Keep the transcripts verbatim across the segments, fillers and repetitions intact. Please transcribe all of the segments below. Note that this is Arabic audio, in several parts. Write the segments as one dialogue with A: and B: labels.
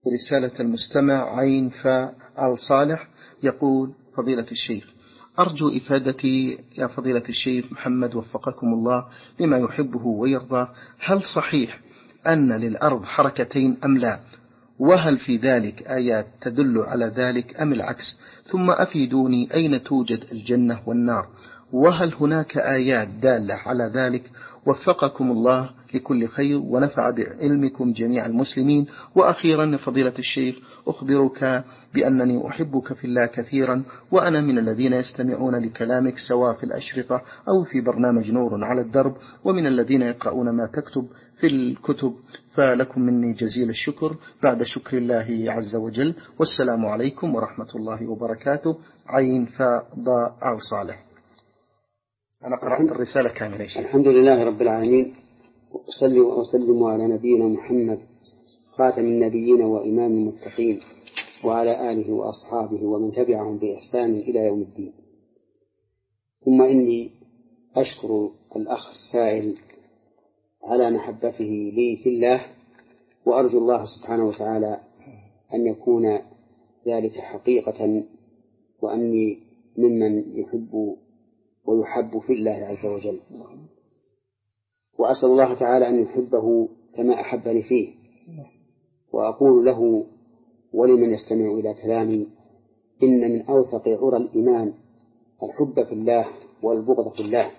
A: رسالة المستمع عين فاء آل صالح يقول: فضيلة الشيخ، أرجو إفادتي يا فضيلة الشيخ محمد وفقكم الله لما يحبه ويرضى. هل صحيح أن للأرض حركتين أم لا؟ وهل في ذلك آيات تدل على ذلك أم العكس؟ ثم أفيدوني أين توجد الجنة والنار؟ وهل هناك آيات دالة على ذلك؟ وفقكم الله لكل خير ونفع بعلمكم جميع المسلمين. وأخيرا فضيلة الشيخ، أخبرك بأنني أحبك في الله كثيرا، وأنا من الذين يستمعون لكلامك سواء في الأشرطة أو في برنامج نور على الدرب، ومن الذين يقرؤون ما تكتب في الكتب، فلكم مني جزيل الشكر بعد شكر الله عز وجل. والسلام عليكم ورحمة الله وبركاته. عين فاء ضاء آل صالح. أنا قرأت الرسالة كاملة.
B: الحمد لله رب العالمين، وأصلي وأسلم على نبينا محمد خاتم النبيين وإمام المتقين، وعلى آله وأصحابه ومن تبعهم بإحسان إلى يوم الدين. ثم إني أشكر الأخ السائل على محبته لي في الله، وأرجو الله سبحانه وتعالى أن يكون ذلك حقيقة، وأني ممن يحب ويحب في الله عز وجل، وأسأل الله تعالى أن يحبه كما أحبني فيه. وأقول له ولمن يستمع إلى كلامي: إن من أوثق عرى الإيمان الحب في الله والبغض في الله.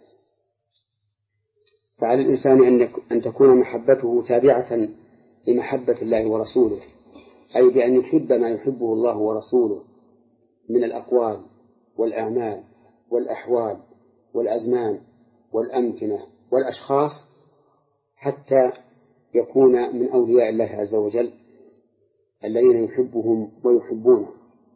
B: فعلى الإنسان أن تكون محبته تابعة لمحبة الله ورسوله، أي بأن يحب ما يحبه الله ورسوله من الأقوال والأعمال والأحوال والأزمان والأمكنة والأشخاص، حتى يكون من أولياء الله عز وجل الذين يحبهم ويحبونه.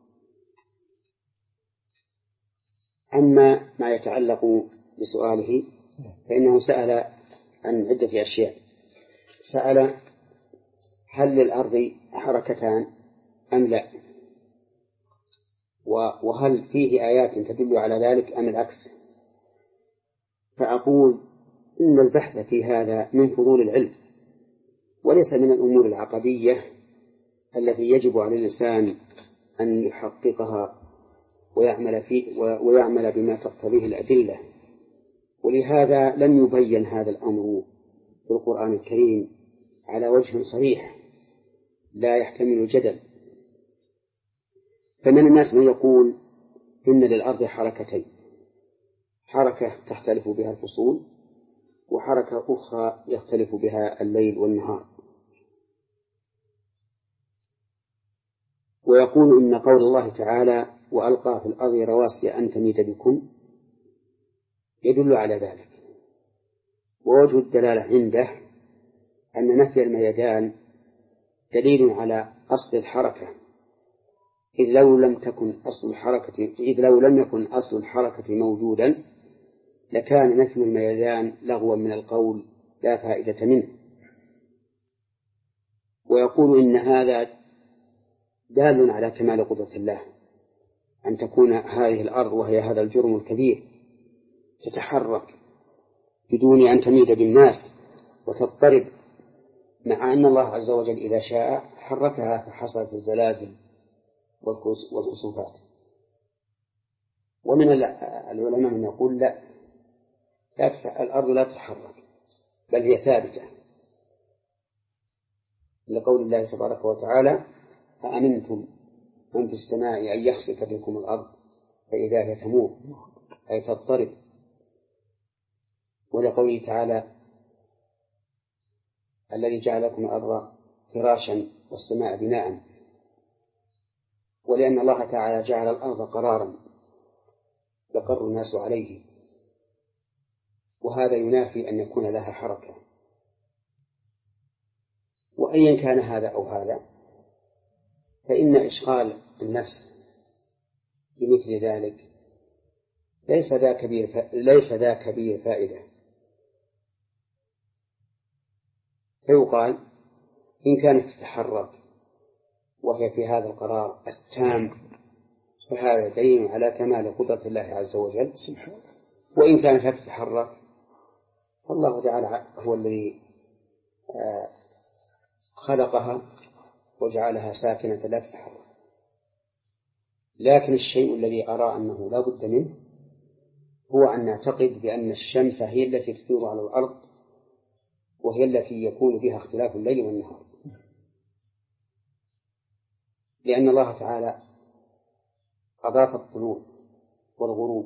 B: أما ما يتعلق بسؤاله فإنه سأل عن عدة أشياء. سأل: هل للأرض حركتان أم لا؟ وهل فيه آيات تدل على ذلك أم العكس؟ فأقول إن البحث في هذا من فضول العلم، وليس من الأمور العقدية التي يجب على الإنسان أن يحققها ويعمل فيه ويعمل بما تقتضيه الأدلة. ولهذا لم يبين هذا الأمر في القرآن الكريم على وجه صريح لا يحتمل جدل. فمن الناس من يقول إن للأرض حركتين: حركة تختلف بها الفصول، وحركة أخرى يختلف بها الليل والنهار. ويقول إن قول الله تعالى: وألقى في الأرض رواسي أن تميد بكم، يدل على ذلك. ووجه الدلالة عنده أن نفي الميدان دليل على أصل الحركة، إذ لو لم تكن أصل الحركة إذ لو لم يكن أصل الحركة موجودا لكان نفي الميدان لغوا من القول لا فائدة منه. ويقول إن هذا دال على كمال قدرة الله، أن تكون هذه الأرض وهي هذا الجرم الكبير تتحرك بدون أن تميد بالناس وتضطرب، مع أن الله عز وجل إذا شاء حركها فحصلت الزلازل والخسوفات. ومن العلماء من يقول لا, لا الأرض لا تتحرك بل هي ثابتة، لقول الله تبارك وتعالى: أأمنتم من في السماء أن يخسف بكم الأرض فإذا هي تمور، أي تضطرب. ولقوله تعالى: الذي جعل لكم الأرض فراشا والسماء بناء. ولأن الله تعالى جعل الأرض قرارا يقر الناس عليه، وهذا ينافي أن يكون لها حركة. وأيا كان هذا أو هذا، فإن إشغال النفس بمثل ذلك ليس ذا كبير ف... ليس ذا كبير فائدة. فيقال إن كانت تتحرك وهي في هذا القرار التام فهذا دليل على كمال قدرة الله عز وجل. وإن كانت لا تتحرك فالله تعالى هو الذي خلقها وجعلها ساكنة لا تتحرك. لكن الشيء الذي أرى أنه لا بد منه هو أن نعتقد بأن الشمس هي التي تدور على الأرض، وهي التي يكون بها اختلاف الليل والنهار، لأن الله تعالى أضاف الطلوع والغروب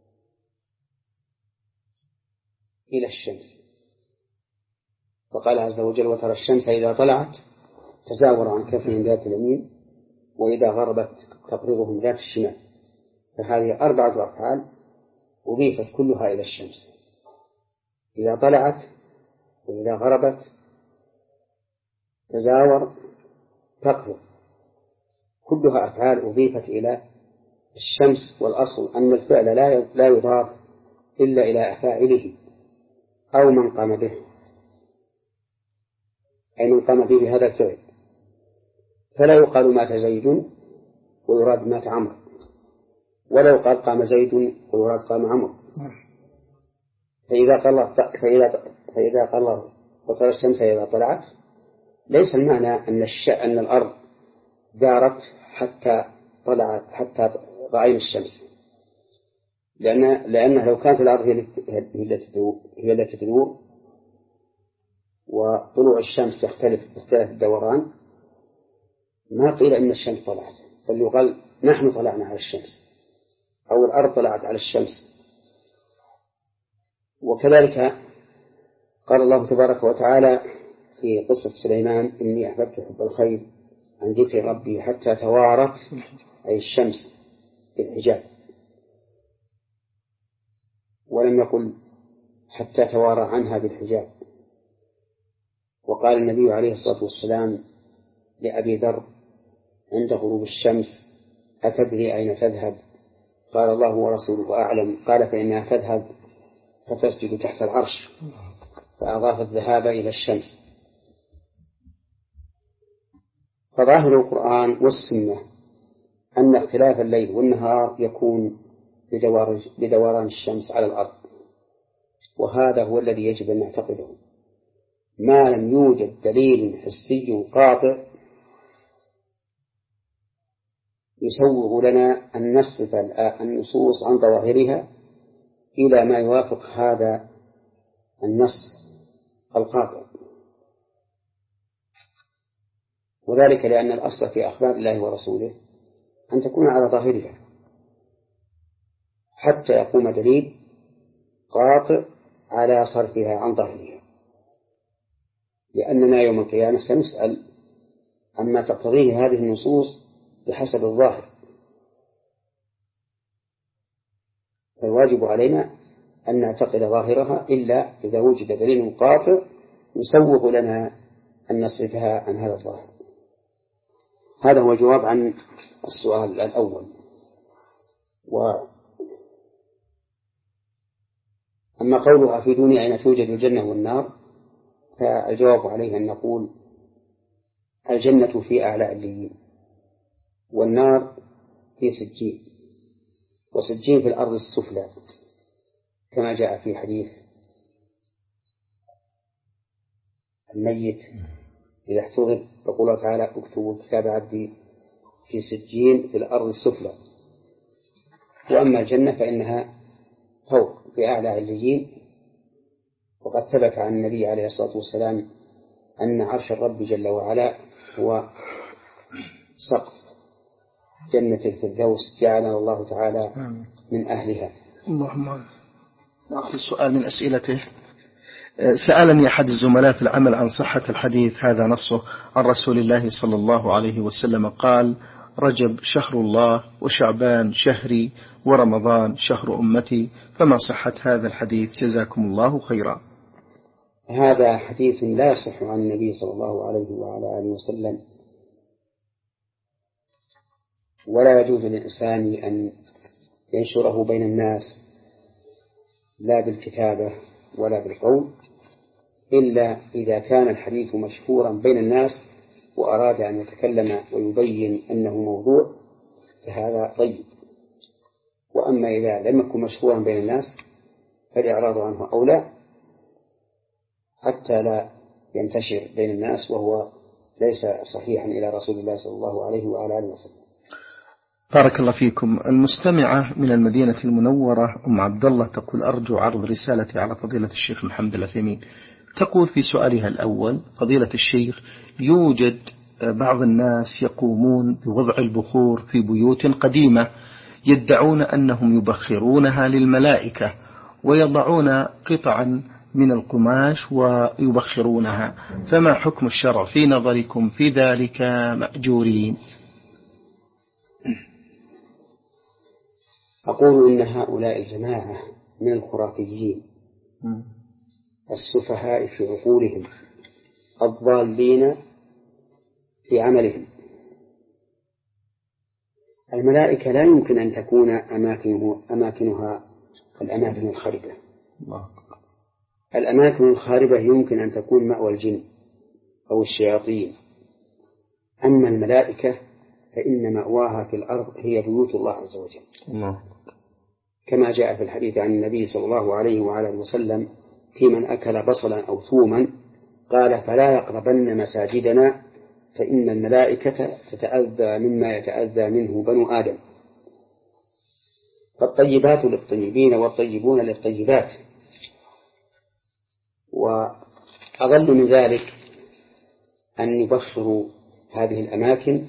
B: إلى الشمس، فقال عز وجل: وترى الشمس إذا طلعت تزاور عن كفهم ذات اليمين وإذا غربت تقرضهم ذات الشمال. فهذه أربعة أفعال أضيفت كلها إلى الشمس: إذا طلعت وإذا غربت تزاور تقرض، كلها أفعال أضيفت إلى الشمس. والأصل أن الفعل لا يضاف إلا إلى فاعله أو من قام به، أي من قام به هذا الفعل، فلا يقال مات زيد ويراد مات عمرو، ولا يقال قام زيد ويراد قام عمرو. فإذا قال فإذا فإذا قال وترى الشمس إذا طلعت، ليس المعنى أن الش أن الأرض دارت حتى طلعت حتى رأينا الشمس، لأن لأن لو كانت الأرض هي التي تدور هي التي تدور وطلوع الشمس يختلف باختلاف الدوران، ما قيل إن الشمس طلعت، بل يقال نحن طلعنا على الشمس أو الأرض طلعت على الشمس. وكذلك قال الله تبارك وتعالى في قصة سليمان: إني أحببت حب الخير عن ذكر ربي حتى توارت، أي الشمس، بالحجاب، ولم يقل حتى توارى عنها بالحجاب. وقال النبي عليه الصلاة والسلام لأبي ذر عند غروب الشمس: أتدري أين تذهب؟ قال: الله ورسوله أعلم. قال: فإنها تذهب فتسجد تحت العرش، فأضاف الذهاب إلى الشمس. فظاهر القرآن والسنة أن اختلاف الليل والنهار يكون بدوران الشمس على الأرض، وهذا هو الذي يجب أن نعتقده ما لم يوجد دليل حسي قاطع يسوغ لنا أن نصف النصوص عن ظواهرها إلى ما يوافق هذا النص القاطع، وذلك لأن الأصل في أخبار الله ورسوله أن تكون على ظاهرها حتى يقوم دليل قاطع على صرفها عن ظاهرها، لأننا يوم القيامة سنسأل عما تقتضيه هذه النصوص بحسب الظاهر. فالواجب علينا أن نعتقد ظاهرها إلا إذا وجد دليل قاطع يسوغ لنا أن نصرفها عن هذا الظاهر. هذا هو الجواب عن السؤال الأول. وأما قولها في دوني أين توجد الجنة والنار، فالجواب عليه أن نقول الجنة في أعلى عليين، والنار في سجين، وسجين في الأرض السفلى، كما جاء في حديث الميت إذا احتضر يقول الله تعالى: اكتبوا كتاب عبدي في سجين في الأرض السفلى. وأما الجنة فإنها فوق في أعلى عليين، وقد ثبت عن النبي عليه الصلاة والسلام أن عرش الرب جل وعلا هو سقف جنة الفردوس، جعلنا الله تعالى من أهلها.
A: اللهم. نأخذ السؤال من أسئلته. سألني أحد الزملاء في العمل عن صحة الحديث، هذا نصه عن رسول الله صلى الله عليه وسلم قال: رجب شهر الله، وشعبان شهري، ورمضان شهر أمتي، فما صحة هذا الحديث؟ جزاكم الله خيرا.
B: هذا حديث لا يصح عن النبي صلى الله عليه وعلى آله وسلم، ولا يجوز للإنسان أن ينشره بين الناس لا بالكتابة ولا بالقول، إلا إذا كان الحديث مشهورا بين الناس وأراد أن يتكلم ويبين أنه موضوع، فهذا طيب. وأما إذا لم يكن مشهورا بين الناس فالإعراض عنه أولى، حتى لا ينتشر بين الناس وهو ليس صحيحا إلى رسول الله صلى الله عليه وعلى آله وسلم.
A: بارك الله فيكم. المستمعة من المدينة المنورة أم عبد الله تقول أرجو عرض رسالتي على فضيلة الشيخ محمد العثيمين. تقول في سؤالها الأول: فضيلة الشيخ، يوجد بعض الناس يقومون بوضع البخور في بيوت قديمة، يدعون أنهم يبخرونها للملائكة، ويضعون قطعا من القماش ويبخرونها، فما حكم الشرع في نظركم في ذلك مأجورين؟
B: أقول إن هؤلاء الجماعة من الخرافيين السفهاء في عقولهم الضالين في عملهم. الملائكة لا يمكن أن تكون أماكنه أماكنها الأماكن الخاربة. الأماكن الخاربة يمكن أن تكون مأوى الجن أو الشياطين، أما الملائكة فإن مأواها في الأرض هي بيوت الله عز وجل، الله. كما جاء في الحديث عن النبي صلى الله عليه وعلى وسلم في من أكل بصلا أو ثوما قال: فلا يقربن مساجدنا فإن الملائكة تتأذى مما يتأذى منه بنو آدم. فالطيبات للطيبين والطيبون للطيبات. وأضل من ذلك أن يبخروا هذه الأماكن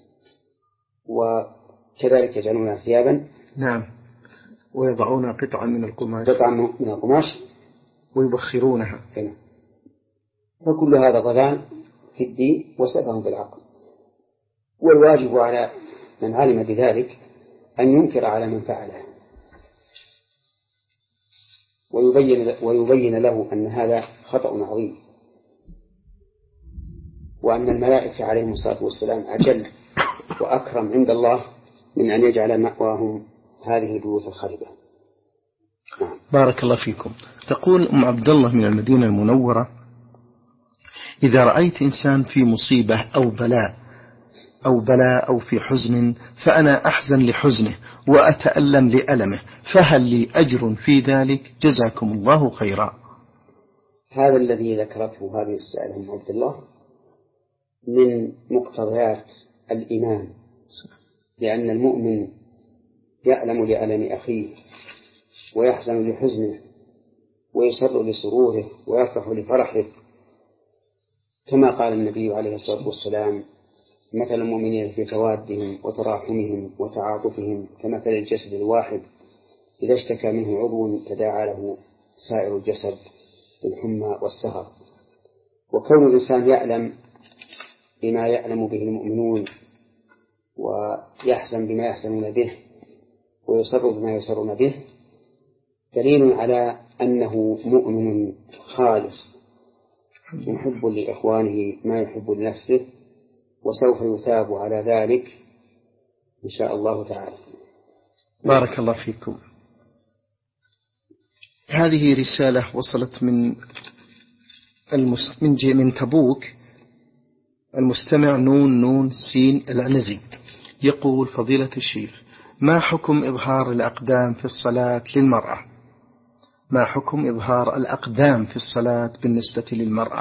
B: وكذلك يجعلونها ثيابا،
A: نعم، ويضعون قطعا من القماش
B: قطعا من القماش
A: ويبخرونها.
B: هنا. فكل هذا ضلال في الدين وسبب بالعقل، والواجب على من علم بذلك أن ينكر على من فعله ويبين, ويبين له أن هذا خطأ عظيم، وأن الملائكة عليهم الصلاة والسلام أجل وأكرم عند الله من أن يجعل مأواهم هذه البيوت الخاربة. نعم.
A: بارك الله فيكم. تقول أم عبد الله من المدينة المنورة: إذا رأيت إنسان في مصيبة أو بلاء أو بلاء أو في حزن فأنا أحزن لحزنه وأتألم لألمه، فهل لي أجر في ذلك؟ جزاكم الله خيرا.
B: هذا الذي ذكرته هذه السائلة أم عبد الله من مقتضيات الإيمان، لأن المؤمن يألم لألم أخيه ويحزن لحزنه ويسر لسروره ويفرح لفرحه، كما قال النبي عليه الصلاة والسلام: مثل المؤمنين في توادهم وتراحمهم وتعاطفهم كمثل الجسد الواحد إذا اشتكى منه عضو تداعى له سائر الجسد بالحمى والسهر. وكون الإنسان يألم بما يألم به المؤمنون ويحزن بما يحزنون به ويسر بما يسرون به دليل على أنه مؤمن خالص محب لإخوانه ما يحب لنفسه، وسوف يثاب على ذلك إن شاء الله تعالى.
A: بارك الله فيكم. هذه رسالة وصلت من المس... من, ج... من تبوك، المستمع نون نون سين العنزي، يقول: فضيلة الشيخ، ما حكم إظهار الأقدام في الصلاة للمرأة؟ ما حكم إظهار الأقدام في الصلاة بالنسبة للمرأة؟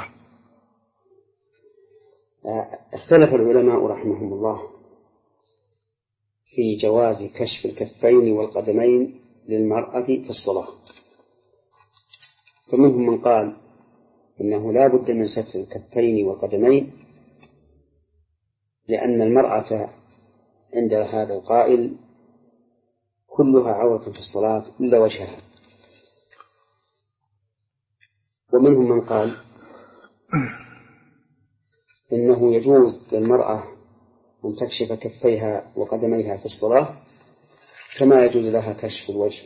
B: اختلف العلماء رحمهم الله في جواز كشف الكفين والقدمين للمرأة في الصلاة، فمنهم من قال إنه لا بد من ستر الكفين والقدمين، لأن المرأة عند هذا القائل كلها عورة في الصلاة إلا وجهها. ومنهم من قال إنه يجوز للمرأة أن تكشف كفيها وقدميها في الصلاة كما يجوز لها كشف الوجه.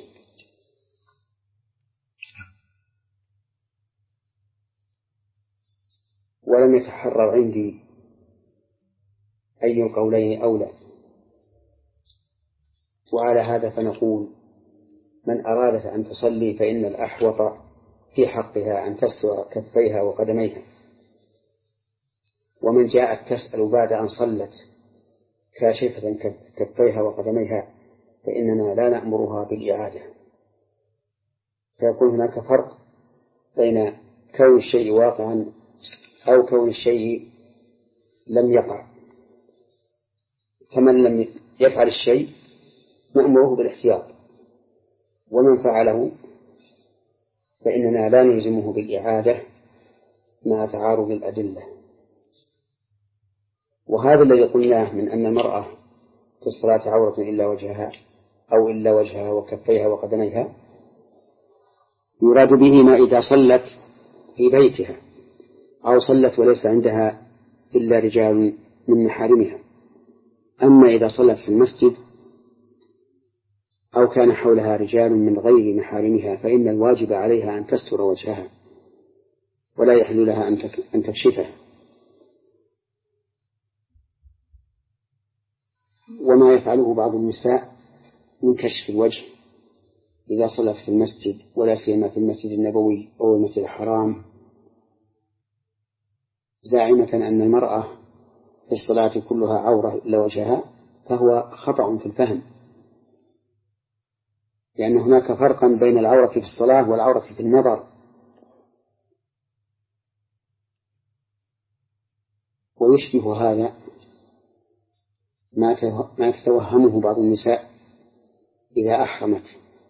B: ولم يتحرر عندي أي القولين أولى، وعلى هذا فنقول: من أرادت أن تصلي فإن الأحوط في حقها أن تستر كفيها وقدميها، ومن جاءت تسأل بعد أن صلت كاشفة كفيها وقدميها فإننا لا نأمرها بالإعادة. فيكون هناك فرق بين كون الشيء واقعا أو كون الشيء لم يقع، كمن لم يفعل الشيء نأمره بالاحتياط، ومن فعله فإننا لا نلزمه بالإعادة مع تعارض الأدلة. وهذا الذي قلناه من أن المرأة في الصلاة عورة إلا وجهها أو إلا وجهها وكفيها وقدميها يراد به ما إذا صلت في بيتها أو صلت وليس عندها إلا رجال من محارمها. أما إذا صلت في المسجد أو كان حولها رجال من غير محارمها فإن الواجب عليها أن تستر وجهها ولا يحل لها أن تكشفه. وما يفعله بعض النساء من كشف الوجه إذا صلت في المسجد ولا سيما في المسجد النبوي أو المسجد الحرام زاعمة أن المرأة في الصلاة كلها عورة إلا وجهها، فهو خطأ في الفهم، لأن هناك فرقا بين العورة في الصلاة والعورة في النظر. ويشبه هذا ما تتوهمه بعض النساء إذا أحرمت،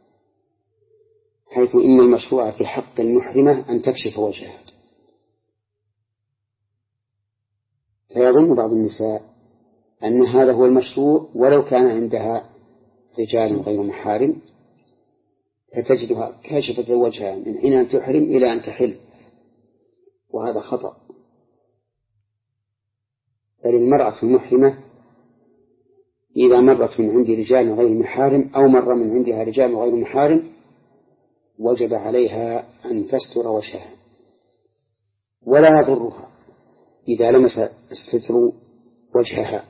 B: حيث إن المشروع في حق المحرمة أن تكشف وجهها، فيظن بعض النساء أن هذا هو المشروع ولو كان عندها رجال غير محارم، فتجدها كاشفة وجهها من حين أن تحرم إلى أن تحل، وهذا خطأ. بل المرأة المحرمة إذا مرت من عند رجال غير محارم أو مر من عندها رجال غير محارم وجب عليها أن تستر وجهها، ولا يضرها إذا لمس الستر وجهها،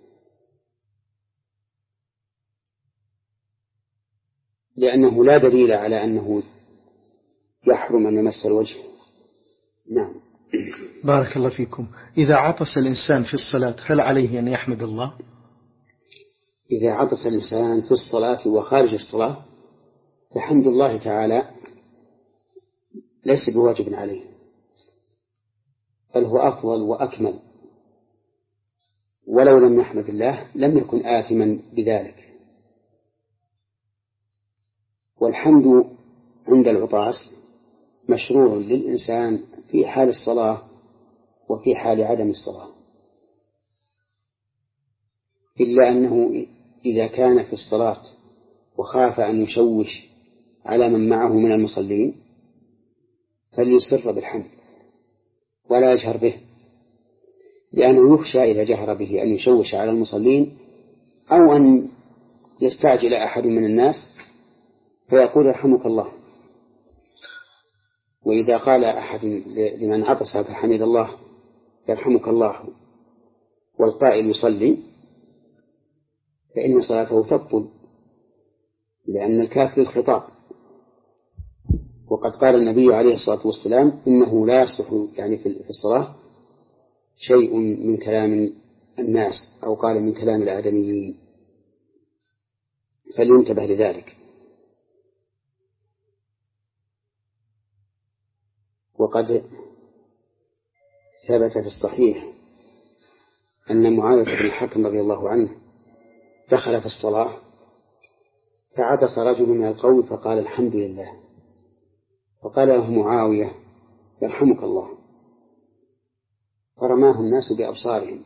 B: لأنه لا دليل على أنه يحرم أن يمس الوجه. نعم.
A: بارك الله فيكم. إذا عطس الإنسان في الصلاة هل عليه أن يحمد الله؟
B: إذا عطس الإنسان في الصلاة وخارج الصلاة فحمد الله تعالى ليس بواجب عليه، بل هو أفضل وأكمل، ولو لم يحمد الله لم يكن آثما بذلك. والحمد عند العطاس مشروع للإنسان في حال الصلاة وفي حال عدم الصلاة، إلا أنه إذا كان في الصلاة وخاف أن يشوش على من معه من المصلين فليسر بالحمد ولا يجهر به، لأنه يخشى إذا جهر به أن يشوش على المصلين أو أن يستعجل أحد من الناس فيقول يرحمك الله. وإذا قال أحد لمن عطس فحمد الله يرحمك الله والقائل يصلي فإن صلاته تبطل، لأن الكاف للخطاب. وقد قال النبي عليه الصلاة والسلام إنه لا يصلح يعني في الصلاة شيء من كلام الناس، أو قال من كلام الآدميين، فلينتبه لذلك. وقد ثبت في الصحيح أن معاوية بن الحكم رضي الله عنه دخل في الصلاة فعطس رجل من القوم فقال الحمد لله، فقال له معاوية يرحمك الله، فرماه الناس بأبصارهم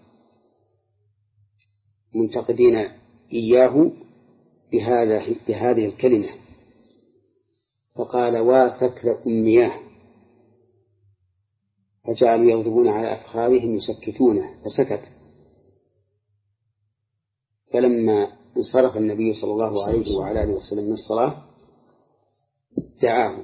B: منتقدين إياه بهذا بهذه الكلمة، فقال واثكل أمياه، فجعلوا يغضبون على أفخاذهم يسكتونه فسكت. فلما انصرف النبي صلى الله عليه وعلى آله وسلم من الصلاة دعاه،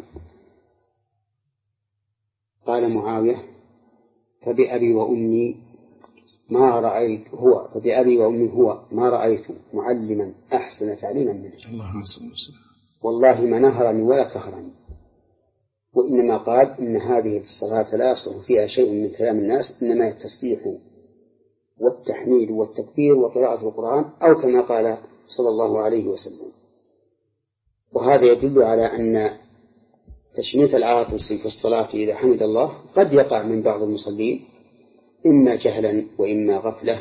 B: قال معاوية فبأبي وأمي ما رأيت هو فبأبي وأمي هو ما رأيت معلما أحسن تعليما منه، والله ما نهرني ولا كهرني، وإنما قال إن هذه الصلاة لا يصلح فيها شيء من كلام الناس، إنما التسبيح والتحميد والتكبير وقراءة القرآن، أو كما قال صلى الله عليه وسلم. وهذا يدل على أن تشميت العاطس في الصلاة إذا حمد الله قد يقع من بعض المصلين إما جهلا وإما غفلة،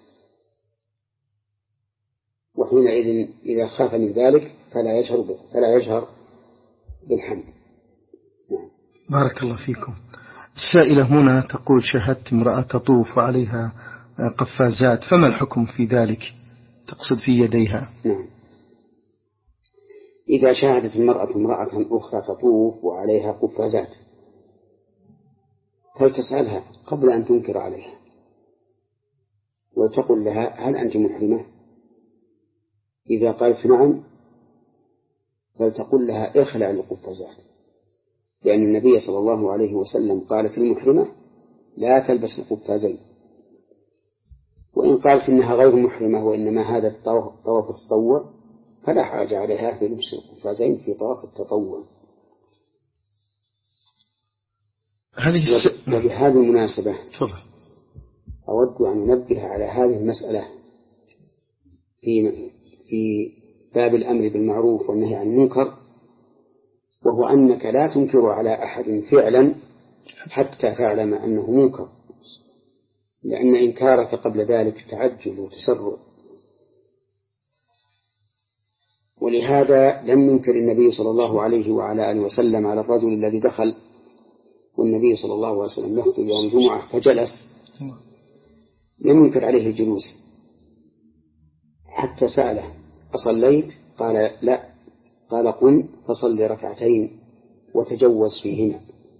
B: وحينئذ إذا خاف من ذلك فلا يجهر به فلا يجهر بالحمد.
A: بارك الله فيكم. السائلة هنا تقول: شاهدت امرأة تطوف عليها قفازات، فما الحكم في ذلك؟ تقصد في يديها.
B: نعم. إذا شاهدت المرأة امرأة أخرى تطوف وعليها قفازات فلتسألها قبل أن تنكر عليها وتقول لها: هل أنت محرمة؟ إذا قالت نعم فلتقول لها: اخلع القفازات، لأن النبي صلى الله عليه وسلم قال في المحرمة: لا تلبس القفازين. وإن قالت إنها غير محرمة وإنما هذا طواف التطوع فلا حرج عليها في لبس القفازين في طواف التطوع.
A: هذه الس...
B: وبهذه المناسبة
A: تفضل.
B: أود أن أنبه على هذه المسألة في في باب الأمر بالمعروف والنهي عن المنكر، وهو أنك لا تنكر على أحد فعلا حتى تعلم أنه منكر، لأن إنكارك قبل ذلك تعجل وتسرع. ولهذا لم ينكر النبي صلى الله عليه وعلى آله وسلم على الرجل الذي دخل والنبي صلى الله عليه وسلم يخطب يوم الجمعة فجلس، لم ينكر عليه الجلوس حتى سأله: أصليت؟ قال: لا. قال: قم فصل ركعتين وتجوز فيهما.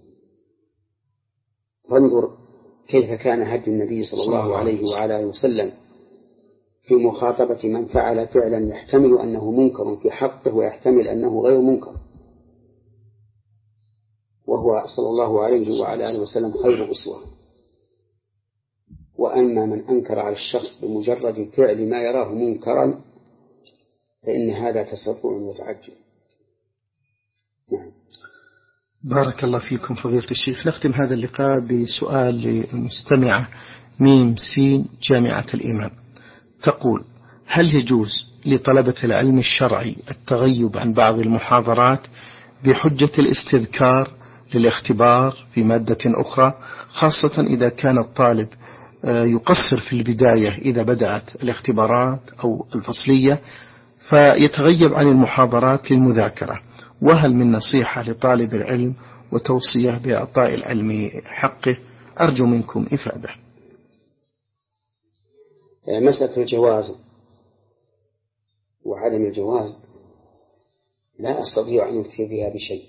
B: فانظر كيف كان هدي النبي صلى الله عليه وعلى آله وسلم في مخاطبة من فعل فعلا يحتمل أنه منكر في حقه ويحتمل أنه غير منكر، وهو صلى الله عليه وعلى آله وسلم خير أسوة. وأما من أنكر على الشخص بمجرد فعل ما يراه منكرا فإن هذا تسرع وتعجل. نعم.
A: بارك الله فيكم فضيلة الشيخ. نختم هذا اللقاء بسؤال للمستمعة ميم سين جامعة الإمام، تقول: هل يجوز لطلبة العلم الشرعي التغيب عن بعض المحاضرات بحجة الاستذكار للاختبار في مادة أخرى، خاصة إذا كان الطالب يقصر في البداية إذا بدأت الاختبارات أو الفصلية فيتغيب عن المحاضرات للمذاكرة؟ وهل من نصيحة لطالب العلم وتوصية بإعطاء العلم حقه؟ أرجو منكم إفادة.
B: مسألة الجواز وعدم الجواز لا أستطيع أن أفتي بها بشيء،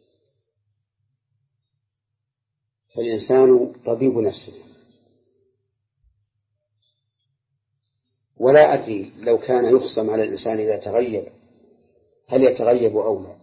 B: فالإنسان طبيب نفسه، ولا أدري لو كان يخصم على الإنسان إذا تغيب هل يتغيب أو لا.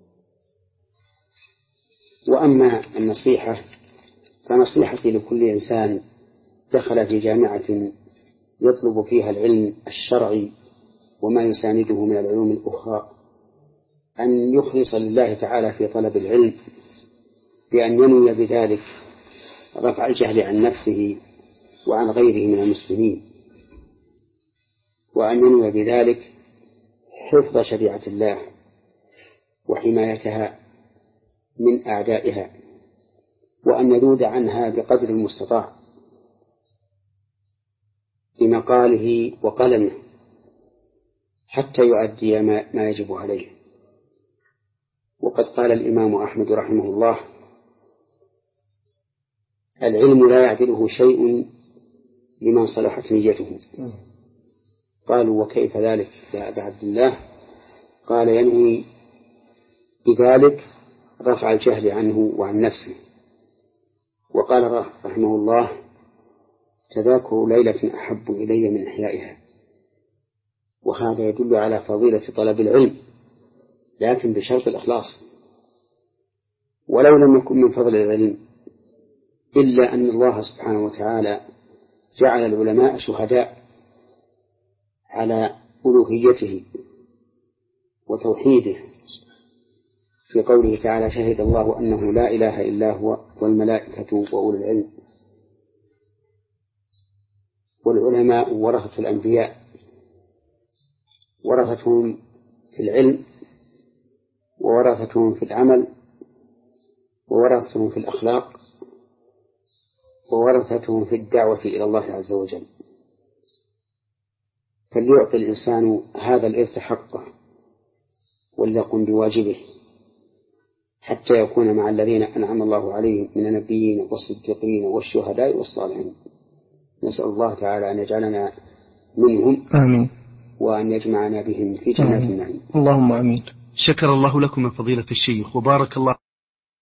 B: وأما النصيحة فنصيحتي لكل إنسان دخل في جامعة يطلب فيها العلم الشرعي وما يسانده من العلوم الأخرى أن يخلص لله تعالى في طلب العلم، بأن ينوي بذلك رفع الجهل عن نفسه وعن غيره من المسلمين، وأن ينوي بذلك حفظ شريعة الله وحمايتها من أعدائها، وأن يذود عنها بقدر المستطاع بمقاله وقلمه حتى يؤدي ما يجب عليه. وقد قال الإمام أحمد رحمه الله: العلم لا يعدله شيء لمن صلحت نيته. قالوا: وكيف ذلك يا أبا عبد الله؟ قال: ينوي بذلك رفع الجهل عنه وعن نفسه. وقال رحمه الله: تذاكر ليلة أحب إلي من إحيائها. وهذا يدل على فضيلة طلب العلم، لكن بشرط الإخلاص. ولو لم يكن من فضل العلم إلا أن الله سبحانه وتعالى جعل العلماء شهداء على ألوهيته وتوحيده، في قوله تعالى: شهد الله أنه لا إله إلا هو والملائكة وأولو العلم. والعلماء ورثة الأنبياء، ورثتهم في العلم وورثتهم في العمل وورثتهم في الأخلاق وورثتهم في الدعوة إلى الله عز وجل، فليعطي الإنسان هذا الإرث حقه وليقم بواجبه حتى يكون مع الذين أنعم الله عليهم من النبيين والصديقين والشهداء والصالحين. نسأل الله تعالى أن يجعلنا منهم
A: آمين،
B: وأن يجمعنا بهم في جنات النعيم.
A: اللهم آمين.
C: شكر الله لكم من فضيلة الشيخ وبارك الله